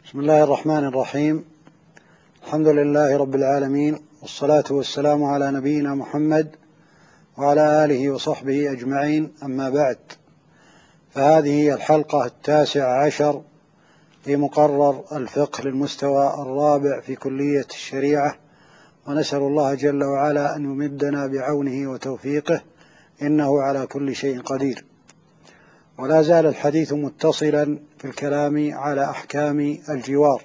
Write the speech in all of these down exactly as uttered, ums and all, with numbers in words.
بسم الله الرحمن الرحيم. الحمد لله رب العالمين، والصلاة والسلام على نبينا محمد وعلى آله وصحبه أجمعين، أما بعد، فهذه هي الحلقة التاسعة عشر في مقرر الفقه للمستوى الرابع في كلية الشريعة، ونسأل الله جل وعلا أن يمدنا بعونه وتوفيقه، إنه على كل شيء قدير. ولا زال الحديث متصلا في الكلام على أحكام الجوار.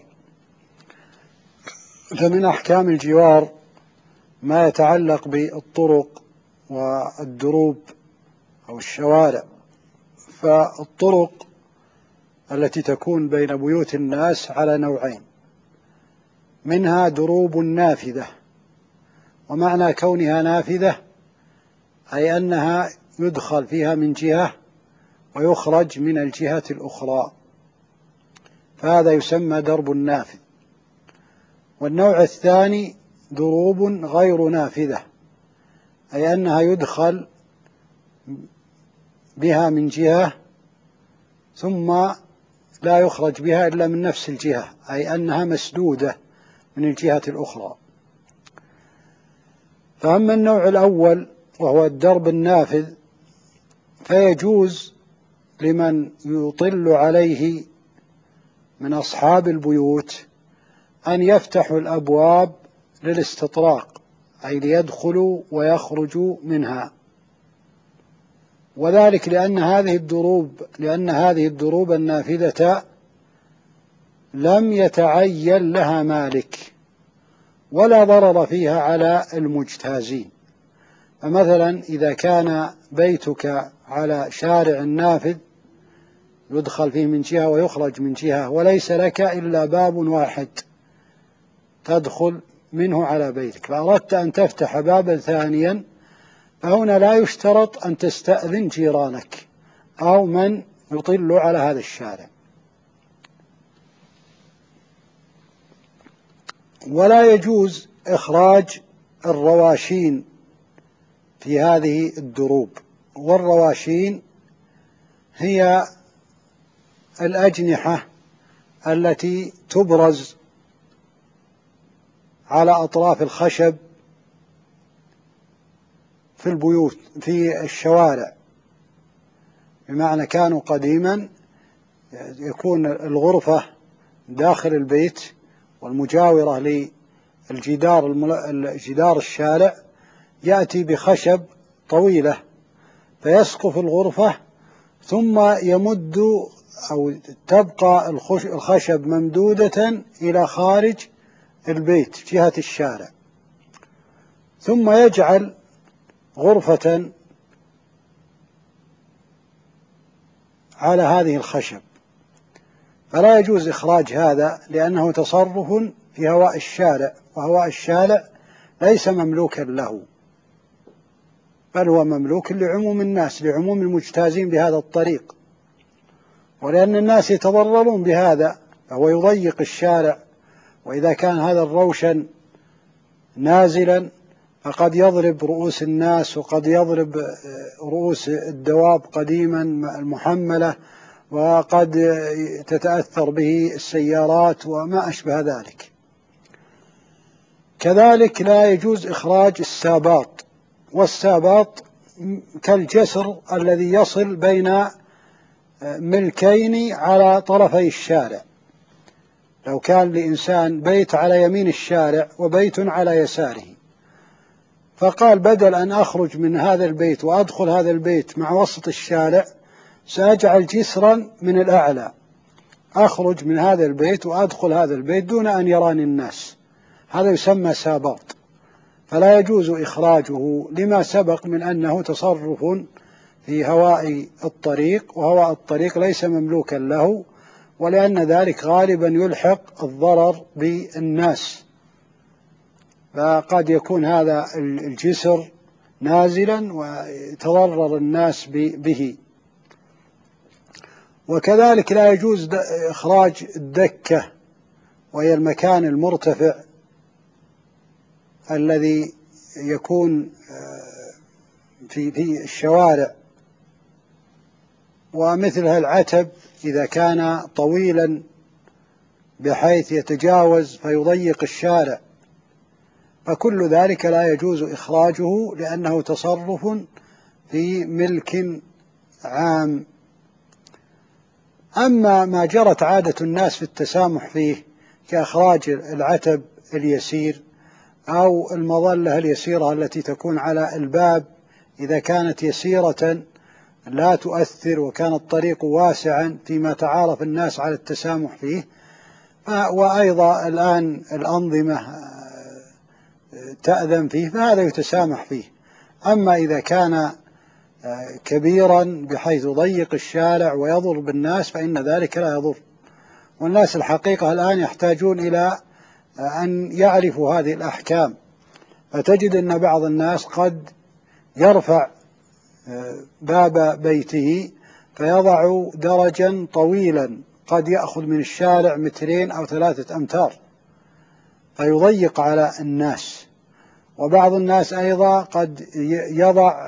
فمن أحكام الجوار ما يتعلق بالطرق والدروب أو الشوارع. فالطرق التي تكون بين بيوت الناس على نوعين: منها دروب نافذة، ومعنى كونها نافذة أي أنها يدخل فيها من جهة ويخرج من الجهة الأخرى، فهذا يسمى درب نافذ. والنوع الثاني دروب غير نافذة، أي أنها يدخل بها من جهة ثم لا يخرج بها إلا من نفس الجهة، أي أنها مسدودة من الجهة الأخرى. فأما النوع الأول وهو الدرب النافذ فيجوز لمن يطل عليه من أصحاب البيوت أن يفتحوا الأبواب للاستطراق، أي ليدخلوا ويخرجوا منها، وذلك لأن هذه الدروب لأن هذه الدروب النافذة لم يتعين لها مالك ولا ضرر فيها على المجتازين. فمثلا إذا كان بيتك على شارع نافذ يدخل فيه من جهة ويخرج من جهة، وليس لك إلا باب واحد تدخل منه على بيتك، فأردت أن تفتح بابا ثانيا، فهنا لا يشترط أن تستأذن جيرانك أو من يطل على هذا الشارع. ولا يجوز إخراج الرواشين في هذه الدروب. والرواشين هي الأجنحة التي تبرز على أطراف الخشب في البيوت في الشوارع، بمعنى كانوا قديما يكون الغرفة داخل البيت والمجاورة للجدار الجدار الشارع يأتي بخشب طويلة فيسقف الغرفة، ثم يمد أو تبقى الخشب ممدودة إلى خارج البيت جهة الشارع، ثم يجعل غرفة على هذه الخشب. فلا يجوز إخراج هذا لأنه تصرف في هواء الشارع، وهواء الشارع ليس مملوكا له، بل هو مملوك لعموم الناس، لعموم المجتازين بهذا الطريق. ولأن الناس يتضررون بهذا فهو يضيق الشارع، وإذا كان هذا الروشن نازلا فقد يضرب رؤوس الناس، وقد يضرب رؤوس الدواب قديما المحملة، وقد تتأثر به السيارات وما أشبه ذلك. كذلك لا يجوز إخراج الساباط، والساباط كالجسر الذي يصل بين ملكين على طرفي الشارع. لو كان لإنسان بيت على يمين الشارع وبيت على يساره، فقال بدل أن أخرج من هذا البيت وأدخل هذا البيت مع وسط الشارع، سأجعل جسرا من الأعلى أخرج من هذا البيت وأدخل هذا البيت دون أن يراني الناس. هذا يسمى ساباط، فلا يجوز إخراجه لما سبق من أنه تصرف في هواء الطريق، وهواء الطريق ليس مملوكا له، ولأن ذلك غالبا يلحق الضرر بالناس، فقد يكون هذا الجسر نازلا ويتضرر الناس به. وكذلك لا يجوز إخراج الدكة، وهي المكان المرتفع الذي يكون في في الشوارع، ومثلها العتب إذا كان طويلا بحيث يتجاوز فيضيق الشارع، فكل ذلك لا يجوز إخراجه لأنه تصرف في ملك عام. أما ما جرت عادة الناس في التسامح فيه كإخراج العتب اليسير أو المظلة اليسيرة التي تكون على الباب إذا كانت يسيرة لا تؤثر وكان الطريق واسعا فيما تعارف الناس على التسامح فيه، وأيضا الآن الأنظمة تأذن فيه، فهذا يتسامح فيه. أما إذا كان كبيرا بحيث يضيق الشارع ويضر بالناس فإن ذلك لا يضر. والناس الحقيقة الآن يحتاجون إلى أن يعرفوا هذه الأحكام، فتجد أن بعض الناس قد يرفع باب بيته فيضع درجا طويلا قد يأخذ من الشارع مترين أو ثلاثة أمتار فيضيق على الناس. وبعض الناس أيضا قد يضع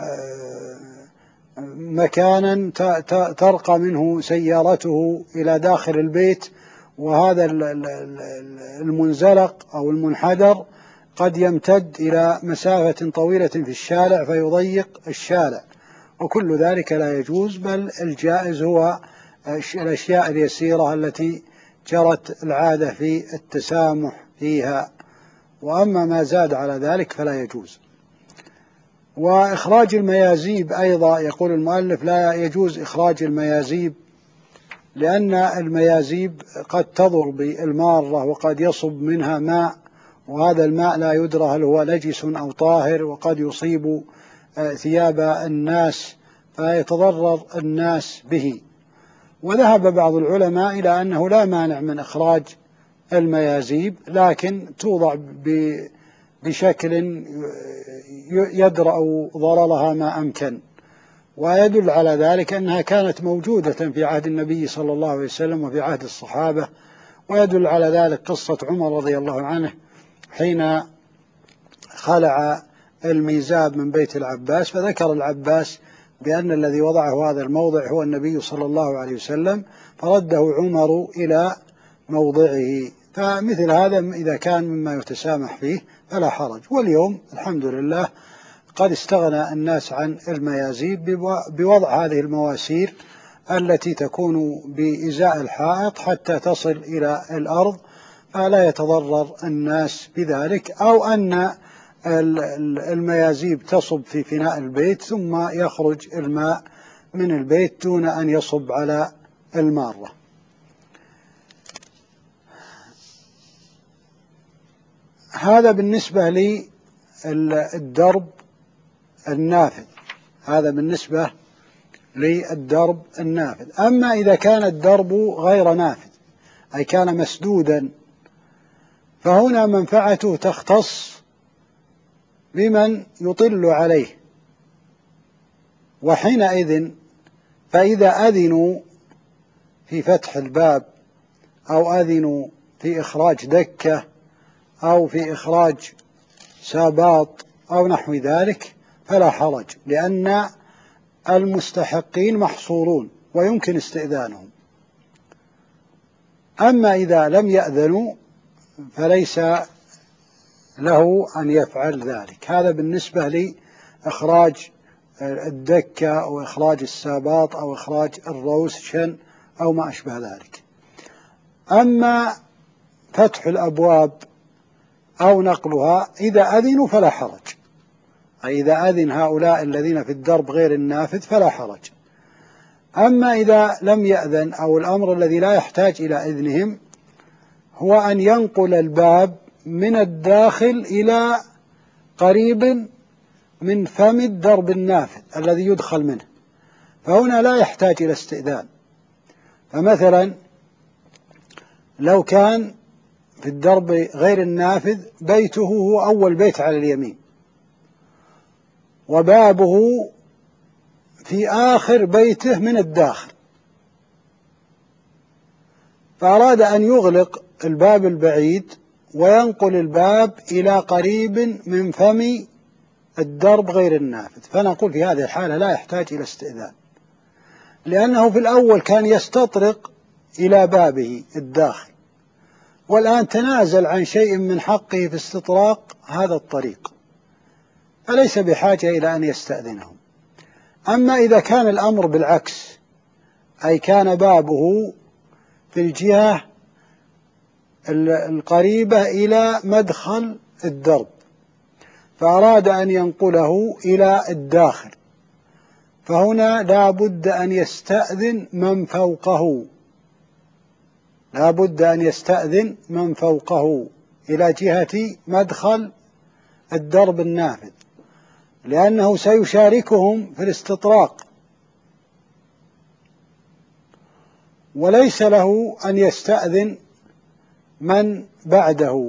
مكانا ترقى منه سيارته إلى داخل البيت، وهذا المنزلق أو المنحدر قد يمتد إلى مسافة طويلة في الشارع فيضيق الشارع، وكل ذلك لا يجوز، بل الجائز هو الأشياء اليسيرة التي جرت العادة في التسامح فيها، وأما ما زاد على ذلك فلا يجوز. وإخراج الميازيب أيضا يقول المؤلف لا يجوز إخراج الميازيب، لأن الميازيب قد تضر بالمارة وقد يصب منها ماء، وهذا الماء لا يدرى هل هو نجس أو طاهر، وقد يصيب ثياب الناس فيتضرر الناس به. وذهب بعض العلماء إلى أنه لا مانع من إخراج الميازيب، لكن توضع بشكل يدرأ ضررها ما أمكن. ويدل على ذلك أنها كانت موجودة في عهد النبي صلى الله عليه وسلم وفي عهد الصحابة، ويدل على ذلك قصة عمر رضي الله عنه حين خلع الميزاب من بيت العباس، فذكر العباس بأن الذي وضعه هذا الموضع هو النبي صلى الله عليه وسلم، فرده عمر إلى موضعه. فمثل هذا إذا كان مما يتسامح فيه فلا حرج. واليوم الحمد لله قد استغنى الناس عن الميازيب بوضع هذه المواسير التي تكون بإزاء الحائط حتى تصل إلى الأرض، فلا يتضرر الناس بذلك، أو أن الميازيب تصب في فناء البيت ثم يخرج الماء من البيت دون أن يصب على المارة. هذا بالنسبة للدرب النافذ، هذا بالنسبة للدرب النافذ. أما إذا كان الدرب غير نافذ أي كان مسدودا، فهنا منفعته تختص بمن يطل عليه، وحينئذ فإذا أذنوا في فتح الباب أو أذنوا في إخراج دكة أو في إخراج ساباط أو نحو ذلك فلا حرج، لأن المستحقين محصورون ويمكن استئذانهم. أما إذا لم يأذنوا فليس له أن يفعل ذلك. هذا بالنسبة لإخراج الدكة أو إخراج الساباط أو إخراج الروشن أو ما أشبه ذلك. أما فتح الأبواب أو نقلها إذا أذنوا فلا حرج، أي إذا أذن هؤلاء الذين في الدرب غير النافذ فلا حرج. أما إذا لم يأذن أو الأمر الذي لا يحتاج إلى إذنهم هو أن ينقل الباب من الداخل إلى قريب من فم الدرب النافذ الذي يدخل منه، فهنا لا يحتاج إلى استئذان. فمثلا لو كان في الدرب غير النافذ بيته هو أول بيت على اليمين وبابه في آخر بيته من الداخل، فأراد أن يغلق الباب البعيد وينقل الباب إلى قريب من فم الدرب غير النافذ، فنقول في هذه الحالة لا يحتاج إلى استئذان، لأنه في الأول كان يستطرق إلى بابه الداخل، والآن تنازل عن شيء من حقه في استطراق هذا الطريق، فليس بحاجة إلى أن يستأذنهم. أما إذا كان الأمر بالعكس، أي كان بابه في الجهة القريبة إلى مدخل الدرب فأراد أن ينقله إلى الداخل، فهنا لا بد أن يستأذن من فوقه، لا بد أن يستأذن من فوقه إلى جهة مدخل الدرب النافذ، لأنه سيشاركهم في الاستطراق، وليس له أن يستأذن من بعده،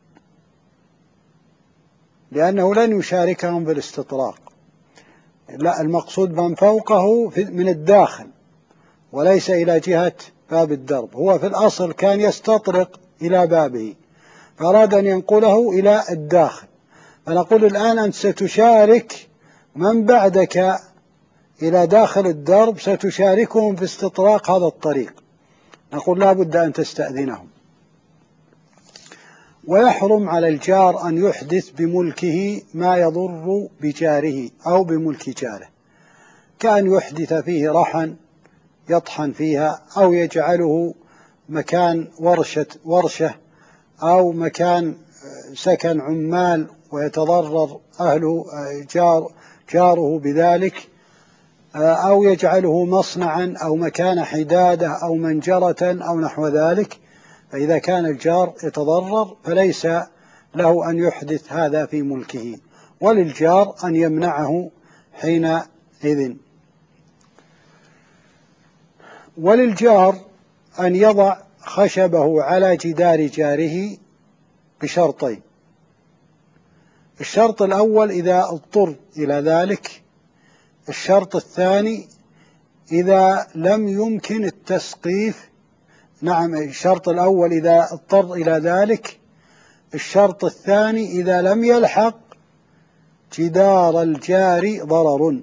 لأنه لن يشاركهم في الاستطراق. لا، المقصود من فوقه من الداخل وليس إلى جهة باب الدرب. هو في الأصل كان يستطرق إلى بابه فأراد أن ينقله إلى الداخل، فنقول الآن أنت ستشارك من بعدك إلى داخل الدرب، ستشاركهم في استطراق هذا الطريق، نقول لا بد أن تستأذنهم. ويحرم على الجار أن يحدث بملكه ما يضر بجاره أو بملك جاره، كأن يحدث فيه رحا يطحن فيها، أو يجعله مكان ورشة, ورشة أو مكان سكن عمال ويتضرر أهله جار جاره بذلك، أو يجعله مصنعا أو مكان حدادة أو منجرة أو نحو ذلك. فإذا كان الجار يتضرر فليس له أن يحدث هذا في ملكه، وللجار أن يمنعه حينئذ. وللجار أن يضع خشبه على جدار جاره بشرطين: الشرط الأول إذا اضطر إلى ذلك، الشرط الثاني إذا لم يمكن التسقيف. نعم، الشرط الأول إذا اضطر إلى ذلك، الشرط الثاني إذا لم يلحق جدار الجار ضرر،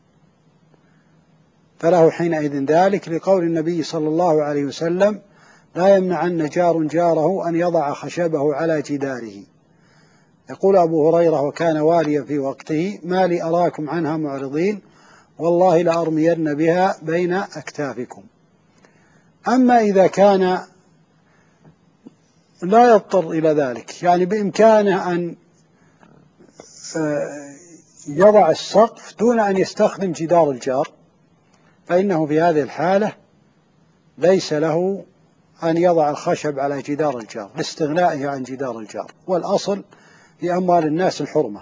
فله حينئذ ذلك، لقول النبي صلى الله عليه وسلم: لا يمنعن جار جاره أن يضع خشبه على جداره. يقول أبو هريرة وكان واليا في وقته: ما لي أراكم عنها معرضين، والله لأرمين بها بين أكتافكم. أما إذا كان لا يضطر إلى ذلك، يعني بإمكانه أن يضع السقف دون أن يستخدم جدار الجار، فإنه في هذه الحالة ليس له أن يضع الخشب على جدار الجار لاستغنائه عن جدار الجار، والأصل في أموال الناس الحرمة.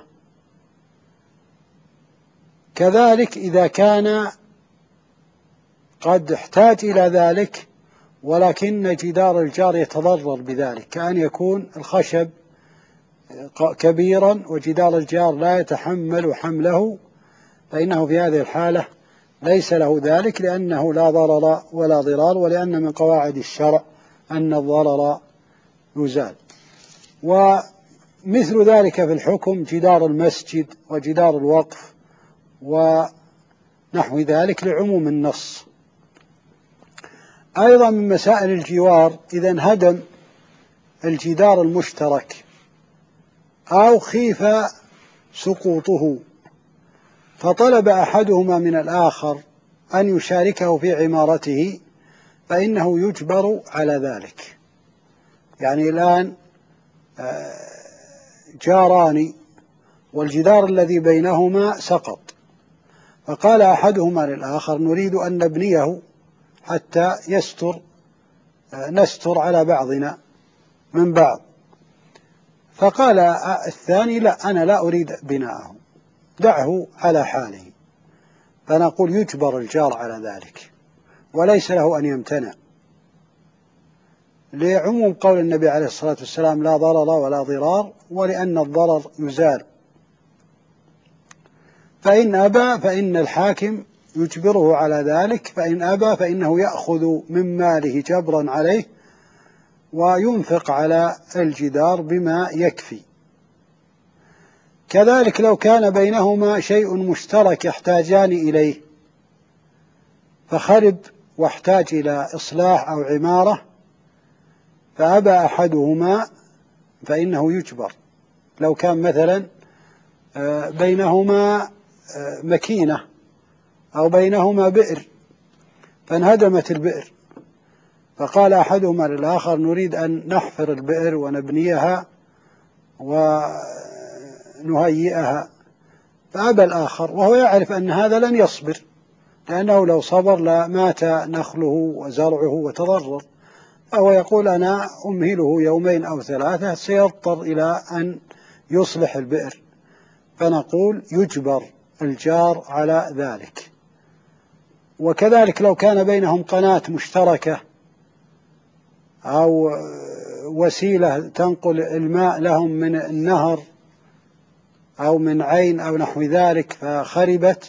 كذلك إذا كان قد احتاج إلى ذلك ولكن جدار الجار يتضرر بذلك، كأن يكون الخشب كبيرا وجدار الجار لا يتحمل حمله، فإنه في هذه الحالة ليس له ذلك، لأنه لا ضرر ولا ضرار، ولأن من قواعد الشرع أن الضرر يزال. ومثل ذلك في الحكم جدار المسجد وجدار الوقف ونحو ذلك لعموم النص. أيضا من مسائل الجوار: إذا انهدم الجدار المشترك أو خيف سقوطه فطلب أحدهما من الآخر أن يشاركه في عمارته، فإنه يجبر على ذلك. يعني الآن جاران والجدار الذي بينهما سقط، فقال أحدهما للآخر: نريد أن نبنيه حتى يستر نستر على بعضنا من بعض. فقال الثاني: لا، أنا لا أريد بناءه، دعه على حاله. فنقول يجبر الجار على ذلك وليس له أن يمتنع، لعموم قول النبي عليه الصلاة والسلام: لا ضرر ولا ضرار، ولأن الضرر يزال. فإن أبى فإن الحاكم يجبره على ذلك، فإن أبى فإنه يأخذ من ماله جبرا عليه وينفق على الجدار بما يكفي. كذلك لو كان بينهما شيء مشترك يحتاجان إليه فخرب واحتاج إلى إصلاح أو عمارة، فأبى أحدهما فإنه يجبر. لو كان مثلا بينهما مكينة أو بينهما بئر فانهدمت البئر، فقال أحدهما للآخر نريد أن نحفر البئر ونبنيها ونهيئها، فأبى الآخر وهو يعرف أن هذا لن يصبر، لأنه لو صبر لمات نخله وزرعه وتضرر، فهو يقول أنا أمهله يومين أو ثلاثة سيضطر إلى أن يصلح البئر، فنقول يجبر الجار على ذلك. وكذلك لو كان بينهم قناة مشتركة أو وسيلة تنقل الماء لهم من النهر أو من عين أو نحو ذلك فخربت،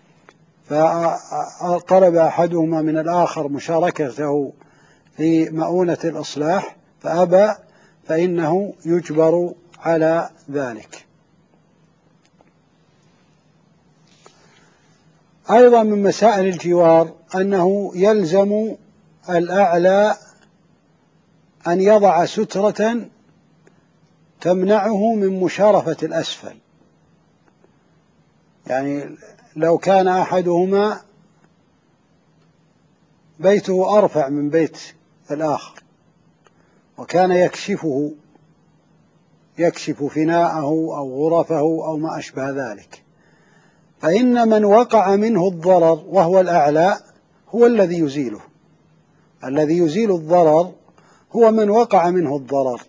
فطلب أحدهما من الآخر مشاركته في مؤونة الإصلاح فأبى، فإنه يجبر على ذلك. أيضا من مسائل الجوار أنه يلزم الأعلى أن يضع سترة تمنعه من مشارفة الأسفل، يعني لو كان أحدهما بيته أرفع من بيت الآخر وكان يكشفه يكشف فناءه أو غرفه أو ما أشبه ذلك، فإن من وقع منه الضرر وهو الأعلى هو الذي يزيله، الذي يزيل الضرر هو من وقع منه الضرر.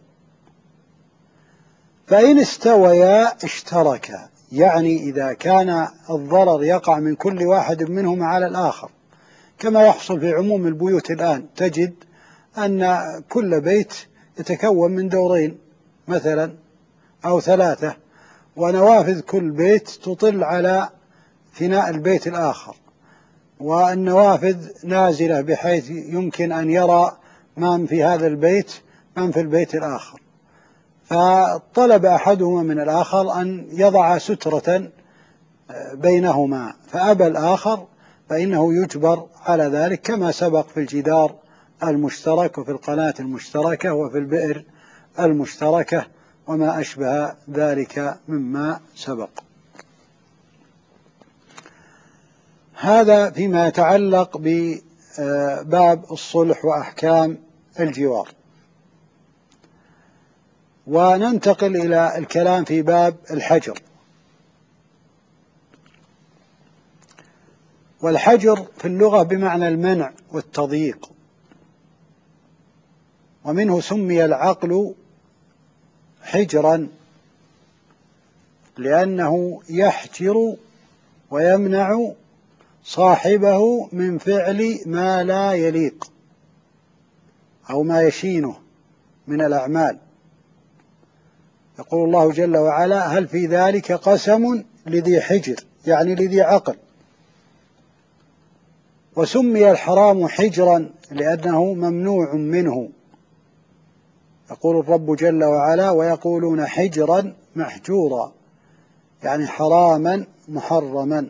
فإن استويا اشتركا، يعني إذا كان الضرر يقع من كل واحد منهما على الآخر، كما يحصل في عموم البيوت الآن، تجد أن كل بيت يتكون من دورين مثلا أو ثلاثة، ونوافذ كل بيت تطل على فناء البيت الآخر، والنوافذ نازلة بحيث يمكن أن يرى من في هذا البيت من في البيت الآخر، فطلب أحدهما من الآخر أن يضع سترة بينهما فأبى الآخر، فإنه يجبر على ذلك كما سبق في الجدار المشترك وفي القناة المشتركة وفي البئر المشتركة وما أشبه ذلك مما سبق. هذا فيما يتعلق بباب الصلح وأحكام الجوار. وننتقل إلى الكلام في باب الحجر. والحجر في اللغة بمعنى المنع والتضييق، ومنه سمي العقل حجرا لأنه يحجر ويمنع صاحبه من فعل ما لا يليق أو ما يشينه من الأعمال. يقول الله جل وعلا هل في ذلك قسم لذي حجر، يعني لذي عقل. وسمي الحرام حجرا لأنه ممنوع منه، يقول الرب جل وعلا ويقولون حجرا محجورا، يعني حراما محرما.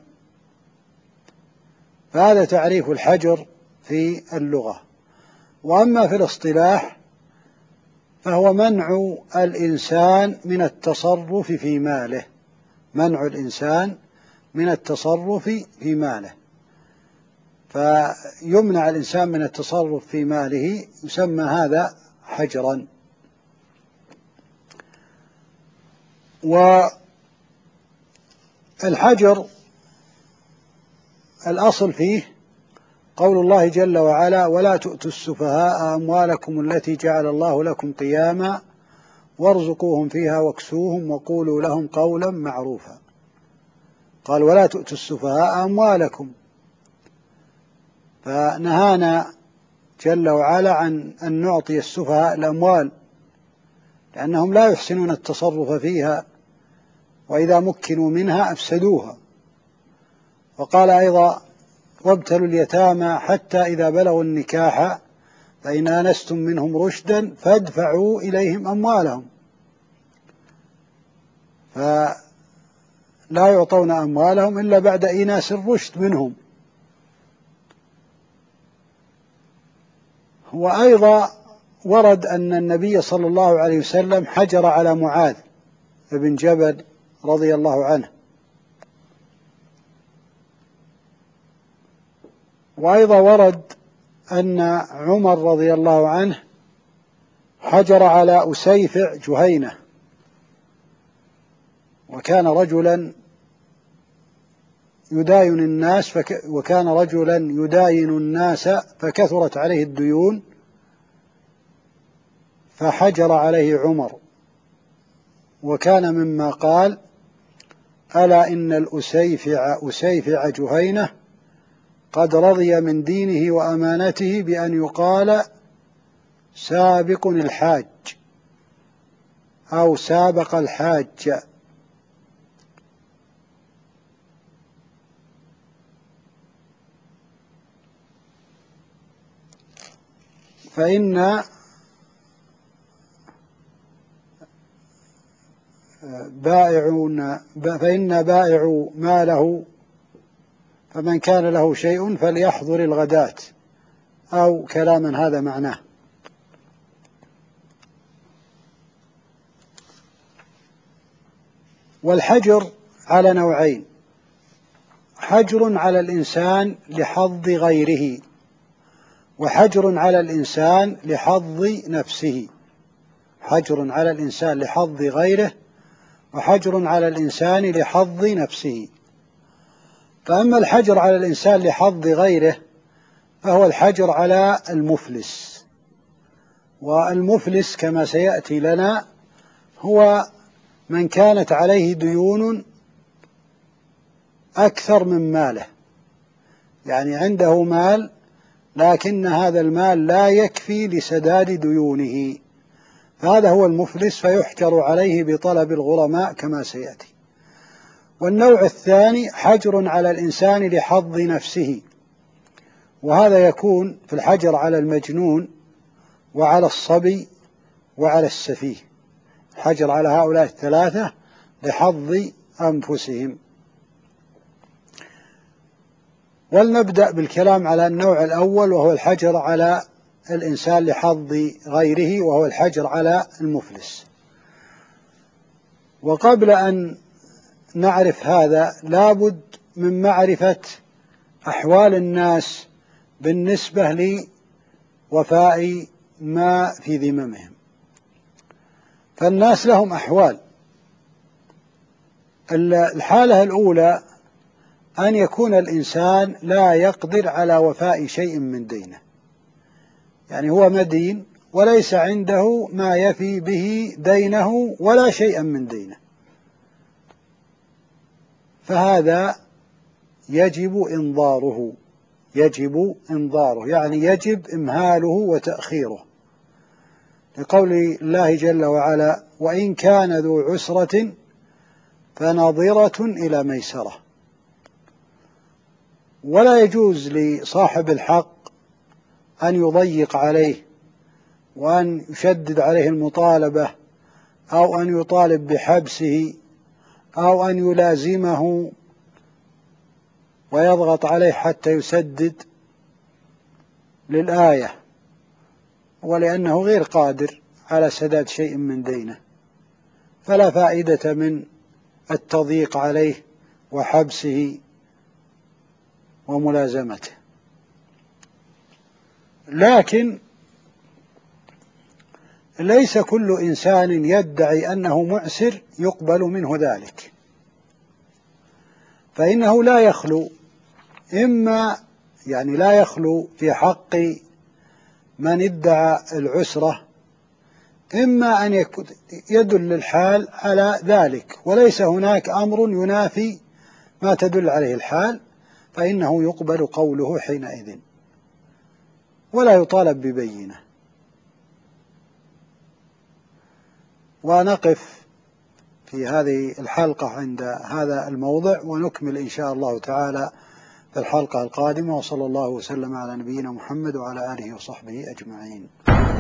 فهذا تعريف الحجر في اللغة. وأما في الاصطلاح فهو منع الإنسان من التصرف في ماله، منع الإنسان من التصرف في ماله، فيمنع الإنسان من التصرف في ماله يسمى هذا حجرا. والحجر الأصل فيه قول الله جل وعلا ولا تؤتوا السفهاء أموالكم التي جعل الله لكم قياما وارزقوهم فيها واكسوهم وقولوا لهم قولا معروفا. قال ولا تؤتوا السفهاء أموالكم، فنهانا جل وعلا عن أن نعطي السفهاء الأموال لأنهم لا يحسنون التصرف فيها، وإذا مكنوا منها أفسدوها. وقال أيضا وابتلوا اليتامى حتى إذا بلغوا النكاح فإن آنستم منهم رشدا فادفعوا إليهم أموالهم، فلا يعطون أموالهم إلا بعد إيناس الرشد منهم. وأيضا ورد أن النبي صلى الله عليه وسلم حجر على معاذ بن جبل رضي الله عنه، وأيضا ورد أن عمر رضي الله عنه حجر على أسيفع جهينة، وكان رجلا يداين الناس فك وكان رجلا يداين الناس فكثرت عليه الديون فحجر عليه عمر، وكان مما قال: ألا إن الأسيفع أسيفع جهينة قد رضي من دينه وأمانته بأن يقال سابق الحاج أو سابق الحاج. فإن بائعون فإن بائع ماله فمن كان له شيء فليحضر الغداة، أو كلاما هذا معناه. والحجر على نوعين: حجر على الإنسان لحظ غيره، وحجر على الإنسان لحظ نفسه. حجر على الإنسان لحظ غيره، وحجر على الإنسان لحظ نفسه. فأما الحجر على الإنسان لحظ غيره فهو الحجر على المفلس، والمفلس كما سيأتي لنا هو من كانت عليه ديون أكثر من ماله، يعني عنده مال لكن هذا المال لا يكفي لسداد ديونه، فهذا هو المفلس، فيحجر عليه بطلب الغرماء كما سيأتي. والنوع الثاني حجر على الإنسان لحظ نفسه، وهذا يكون في الحجر على المجنون وعلى الصبي وعلى السفيه، حجر على هؤلاء الثلاثة لحظ أنفسهم. ولنبدأ بالكلام على النوع الأول، وهو الحجر على الإنسان لحظ غيره، وهو الحجر على المفلس. وقبل أن نعرف هذا لابد من معرفة أحوال الناس بالنسبة لوفاء ما في ذممهم. فالناس لهم أحوال. الحالة الأولى أن يكون الإنسان لا يقدر على وفاء شيء من دينه، يعني هو مدين وليس عنده ما يفي به دينه ولا شيئا من دينه، فهذا يجب إنظاره يجب إنظاره يعني يجب إمهاله وتأخيره، لقول الله جل وعلا: وإن كان ذو عسرة فنظرة إلى ميسرة. ولا يجوز لصاحب الحق أن يضيق عليه وأن يشدد عليه المطالبة، أو أن يطالب بحبسه، أو أن يلازمه ويضغط عليه حتى يسدد للآية، ولأنه غير قادر على سداد شيء من دينه، فلا فائدة من التضييق عليه وحبسه وملازمته. لكن ليس كل إنسان يدعي أنه معسر يقبل منه ذلك، فإنه لا يخلو إما يعني لا يخلو في حق من ادعى العسرة إما أن يدل الحال على ذلك وليس هناك أمر ينافي ما تدل عليه الحال، فإنه يقبل قوله حينئذ ولا يطالب ببينة. ونقف في هذه الحلقة عند هذا الموضع، ونكمل إن شاء الله تعالى في الحلقة القادمة. وصلى الله وسلم على نبينا محمد وعلى آله وصحبه أجمعين.